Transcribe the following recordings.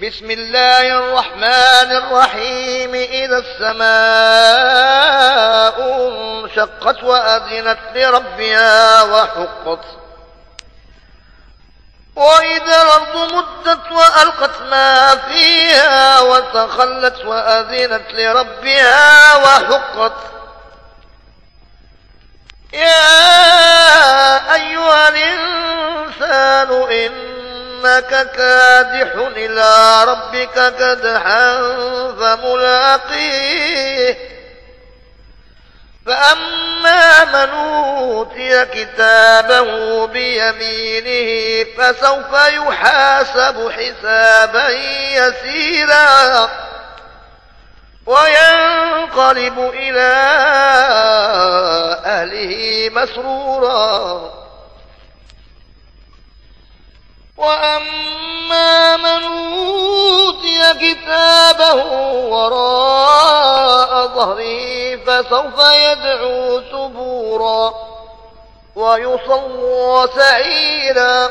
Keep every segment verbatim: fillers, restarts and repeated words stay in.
بسم الله الرحمن الرحيم إذا السماء انشقت وأذنت لربها وحقت وإذا الأرض مدت وألقت ما فيها وتخلت وأذنت لربها وحقت يا أيها الإنسان إنك كادح إلى ربك كدحا فملاقيه فأما من أوتي كتابه بيمينه فسوف يحاسب حسابا يسيرا وينقلب إلى أهله مسرورا وأما من أوتي كتابه وراء ظهره فسوف يدعو ثبورا ويصلى سعيرا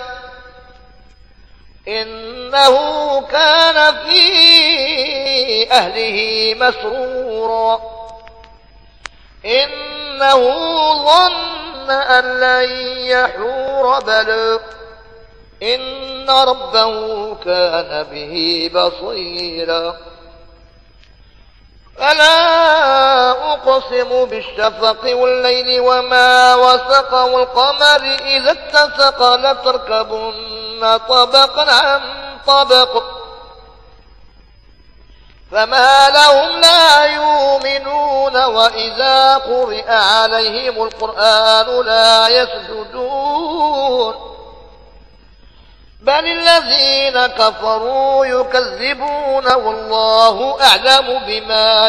إنه كان في أهله مسرورا إنه ظن أن لن يحور بلى إن ربه كان به بصيرا فلا أقسم بالشفق والليل وما وسق والقمر إذا اتسق لتركبن طبقا عن طبق فما لهم لا يؤمنون وإذا قرئ عليهم القرآن لا يسجدون بل الذين كفروا يكذبون والله أعلم بما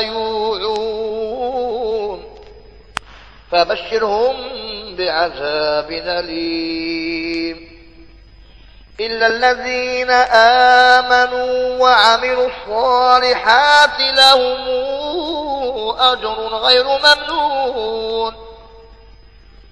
يوعون فبشرهم بعذاب أليم إلا الذين آمنوا وعملوا الصالحات لهم أجر غير ممنون